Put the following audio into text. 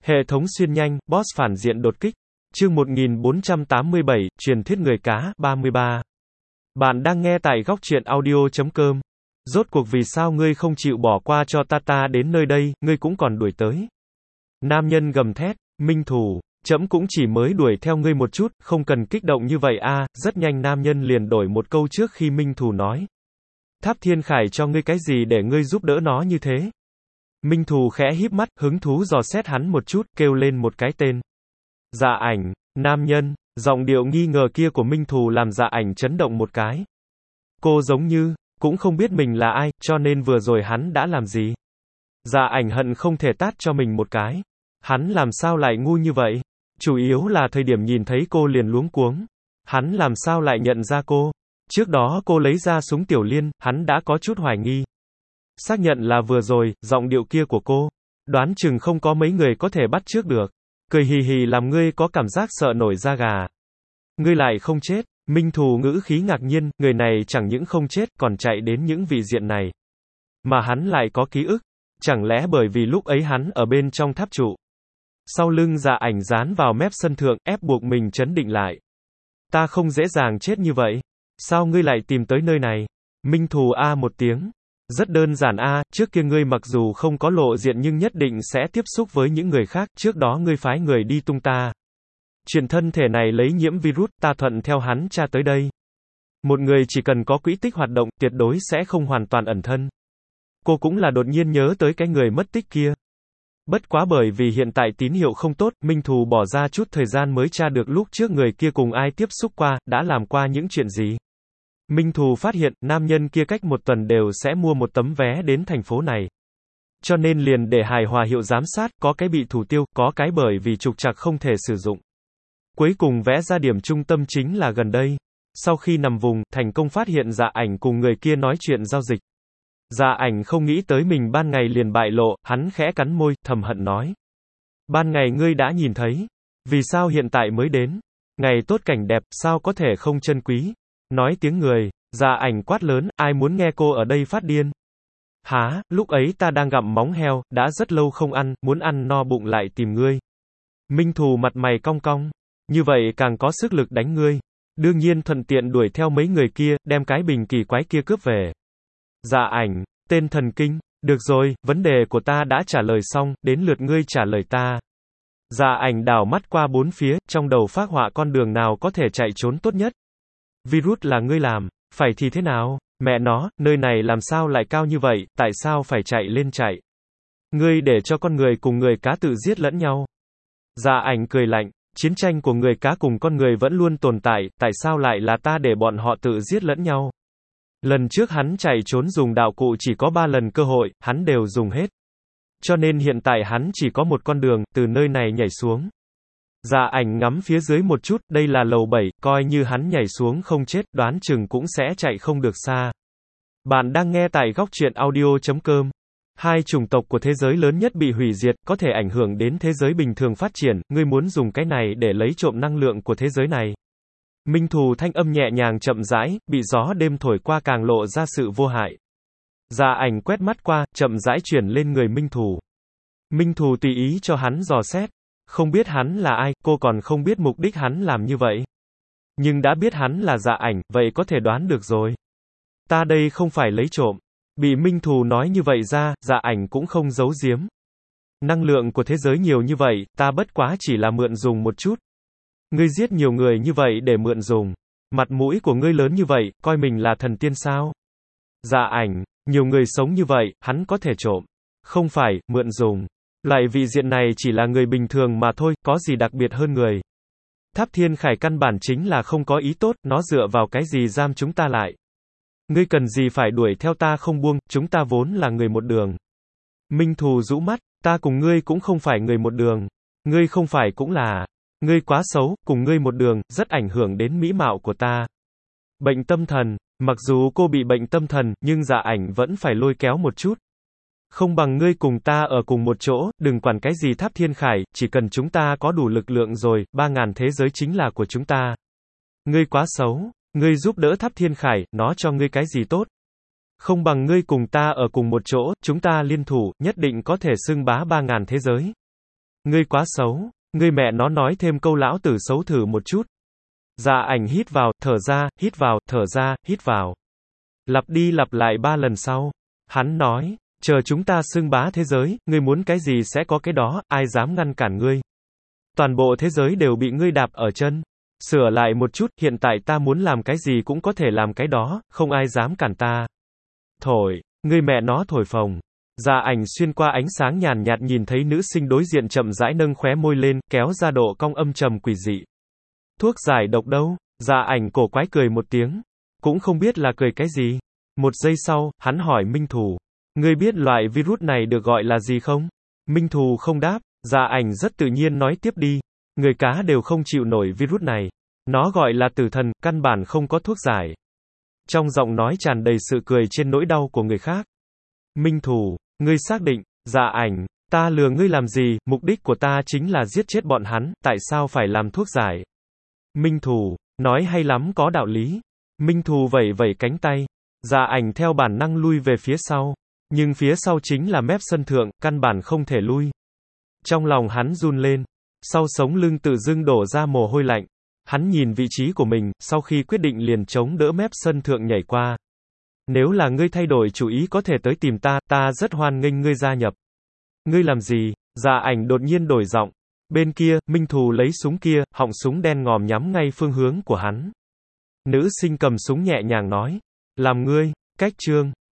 Hệ thống xuyên nhanh, boss phản diện đột kích. Chương 1487, truyền thuyết người cá, 33. Bạn đang nghe tại góc truyện audio.com. Rốt cuộc vì sao ngươi không chịu bỏ qua cho ta đến nơi đây, ngươi cũng còn đuổi tới. Nam nhân gầm thét, Minh Thù, trẫm cũng chỉ mới đuổi theo ngươi một chút, không cần kích động như vậy a. Rất nhanh nam nhân liền đổi một câu trước khi Minh Thù nói. Tháp Thiên Khải cho ngươi cái gì để ngươi giúp đỡ nó như thế? Minh Thù khẽ híp mắt, hứng thú dò xét hắn một chút, kêu lên một cái tên. Dạ Ảnh, nam nhân, giọng điệu nghi ngờ kia của Minh Thù làm Dạ Ảnh chấn động một cái. Cô giống như, cũng không biết mình là ai, cho nên vừa rồi hắn đã làm gì. Dạ Ảnh hận không thể tát cho mình một cái. Hắn làm sao lại ngu như vậy? Chủ yếu là thời điểm nhìn thấy cô liền luống cuống. Hắn làm sao lại nhận ra cô? Trước đó cô lấy ra súng tiểu liên, hắn đã có chút hoài nghi. Xác nhận là vừa rồi, giọng điệu kia của cô. Đoán chừng không có mấy người có thể bắt chước được. Cười hì hì làm ngươi có cảm giác sợ nổi da gà. Ngươi lại không chết. Minh Thù ngữ khí ngạc nhiên, người này chẳng những không chết, còn chạy đến những vị diện này. Mà hắn lại có ký ức. Chẳng lẽ bởi vì lúc ấy hắn ở bên trong tháp trụ. Sau lưng Dạ Ảnh dán vào mép sân thượng, ép buộc mình trấn định lại. Ta không dễ dàng chết như vậy. Sao ngươi lại tìm tới nơi này? Minh Thù a một tiếng. Rất đơn giản a, trước kia ngươi mặc dù không có lộ diện nhưng nhất định sẽ tiếp xúc với những người khác, trước đó ngươi phái người đi tung ta. Chuyện thân thể này lấy nhiễm virus, ta thuận theo hắn tra tới đây. Một người chỉ cần có quỹ tích hoạt động, tuyệt đối sẽ không hoàn toàn ẩn thân. Cô cũng là đột nhiên nhớ tới cái người mất tích kia. Bất quá bởi vì hiện tại tín hiệu không tốt, Minh Thù bỏ ra chút thời gian mới tra được lúc trước người kia cùng ai tiếp xúc qua, đã làm qua những chuyện gì. Minh Thù phát hiện, nam nhân kia cách một tuần đều sẽ mua một tấm vé đến thành phố này. Cho nên liền để hài hòa hiệu giám sát, có cái bị thủ tiêu, có cái bởi vì trục trặc không thể sử dụng. Cuối cùng vẽ ra điểm trung tâm chính là gần đây. Sau khi nằm vùng, thành công phát hiện Dạ Ảnh cùng người kia nói chuyện giao dịch. Dạ Ảnh không nghĩ tới mình ban ngày liền bại lộ, hắn khẽ cắn môi, thầm hận nói. Ban ngày ngươi đã nhìn thấy. Vì sao hiện tại mới đến? Ngày tốt cảnh đẹp, sao có thể không trân quý? Nói tiếng người, Dạ Ảnh quát lớn, ai muốn nghe cô ở đây phát điên? Hả, lúc ấy ta đang gặm móng heo, đã rất lâu không ăn, muốn ăn no bụng lại tìm ngươi. Minh Thù mặt mày cong cong, như vậy càng có sức lực đánh ngươi. Đương nhiên thuận tiện đuổi theo mấy người kia, đem cái bình kỳ quái kia cướp về. Dạ Ảnh, tên thần kinh, được rồi, vấn đề của ta đã trả lời xong, đến lượt ngươi trả lời ta. Dạ Ảnh đảo mắt qua bốn phía, trong đầu phác họa con đường nào có thể chạy trốn tốt nhất. Virus là ngươi làm, phải thì thế nào? Mẹ nó, nơi này làm sao lại cao như vậy, tại sao phải chạy lên chạy? Ngươi để cho con người cùng người cá tự giết lẫn nhau. Dạ Ảnh cười lạnh, chiến tranh của người cá cùng con người vẫn luôn tồn tại, tại sao lại là ta để bọn họ tự giết lẫn nhau? Lần trước hắn chạy trốn dùng đạo cụ chỉ có 3 lần cơ hội, hắn đều dùng hết. Cho nên hiện tại hắn chỉ có một con đường, từ nơi này nhảy xuống. Dạ Ảnh ngắm phía dưới một chút, đây là lầu 7, coi như hắn nhảy xuống không chết, đoán chừng cũng sẽ chạy không được xa. Bạn đang nghe tại góc truyện audio.com. Hai chủng tộc của thế giới lớn nhất bị hủy diệt, có thể ảnh hưởng đến thế giới bình thường phát triển, ngươi muốn dùng cái này để lấy trộm năng lượng của thế giới này. Minh Thù thanh âm nhẹ nhàng chậm rãi, bị gió đêm thổi qua càng lộ ra sự vô hại. Dạ Ảnh quét mắt qua, chậm rãi chuyển lên người Minh Thù. Minh Thù tùy ý cho hắn dò xét. Không biết hắn là ai, cô còn không biết mục đích hắn làm như vậy. Nhưng đã biết hắn là Dạ Ảnh, vậy có thể đoán được rồi. Ta đây không phải lấy trộm. Bị Minh Thù nói như vậy ra, Dạ Ảnh cũng không giấu giếm. Năng lượng của thế giới nhiều như vậy, ta bất quá chỉ là mượn dùng một chút. Ngươi giết nhiều người như vậy để mượn dùng. Mặt mũi của ngươi lớn như vậy, coi mình là thần tiên sao? Dạ Ảnh, nhiều người sống như vậy, hắn có thể trộm. Không phải, mượn dùng. Loại vị diện này chỉ là người bình thường mà thôi, có gì đặc biệt hơn người. Tháp Thiên Khải căn bản chính là không có ý tốt, nó dựa vào cái gì giam chúng ta lại. Ngươi cần gì phải đuổi theo ta không buông, chúng ta vốn là người một đường. Minh Thù rũ mắt, ta cùng ngươi cũng không phải người một đường. Ngươi không phải cũng là. Ngươi quá xấu, cùng ngươi một đường, rất ảnh hưởng đến mỹ mạo của ta. Bệnh tâm thần, mặc dù cô bị bệnh tâm thần, nhưng Dạ Ảnh vẫn phải lôi kéo một chút. Không bằng ngươi cùng ta ở cùng một chỗ, đừng quản cái gì Tháp Thiên Khải, chỉ cần chúng ta có đủ lực lượng rồi, 3.000 thế giới chính là của chúng ta. Ngươi quá xấu, ngươi giúp đỡ Tháp Thiên Khải, nó cho ngươi cái gì tốt? Không bằng ngươi cùng ta ở cùng một chỗ, chúng ta liên thủ, nhất định có thể xưng bá 3.000 thế giới. Ngươi quá xấu. Ngươi mẹ nó nói thêm câu lão tử xấu thử một chút. Dạ ảnh hít vào, thở ra, hít vào, thở ra, hít vào. Lặp đi lặp lại 3 lần sau. Hắn nói, chờ chúng ta xưng bá thế giới, ngươi muốn cái gì sẽ có cái đó, ai dám ngăn cản ngươi. Toàn bộ thế giới đều bị ngươi đạp ở chân. Sửa lại một chút, hiện tại ta muốn làm cái gì cũng có thể làm cái đó, không ai dám cản ta. Thổi, ngươi mẹ nó thổi phồng. Dạ ảnh xuyên qua ánh sáng nhàn nhạt nhìn thấy nữ sinh đối diện chậm rãi nâng khóe môi lên, kéo ra độ cong âm trầm quỷ dị. Thuốc giải độc đâu? Dạ ảnh cổ quái cười một tiếng. Cũng không biết là cười cái gì. Một giây sau, hắn hỏi Minh Thù. Ngươi biết loại virus này được gọi là gì không? Minh Thù không đáp. Dạ ảnh rất tự nhiên nói tiếp đi. Người cá đều không chịu nổi virus này. Nó gọi là tử thần, căn bản không có thuốc giải. Trong giọng nói tràn đầy sự cười trên nỗi đau của người khác. Minh Thù, ngươi xác định? Dạ ảnh, ta lừa ngươi làm gì, mục đích của ta chính là giết chết bọn hắn, tại sao phải làm thuốc giải? Minh Thù, nói hay lắm có đạo lý. Minh Thù vẩy vẩy cánh tay. Dạ ảnh theo bản năng lui về phía sau. Nhưng phía sau chính là mép sân thượng, căn bản không thể lui. Trong lòng hắn run lên. Sau sống lưng tự dưng đổ ra mồ hôi lạnh. Hắn nhìn vị trí của mình, sau khi quyết định liền chống đỡ mép sân thượng nhảy qua. Nếu là ngươi thay đổi chủ ý có thể tới tìm ta, ta rất hoan nghênh ngươi gia nhập. Ngươi làm gì? Dạ ảnh đột nhiên đổi giọng. Bên kia, Minh Thù lấy súng kia, họng súng đen ngòm nhắm ngay phương hướng của hắn. Nữ sinh cầm súng nhẹ nhàng nói. Làm ngươi, cách trương.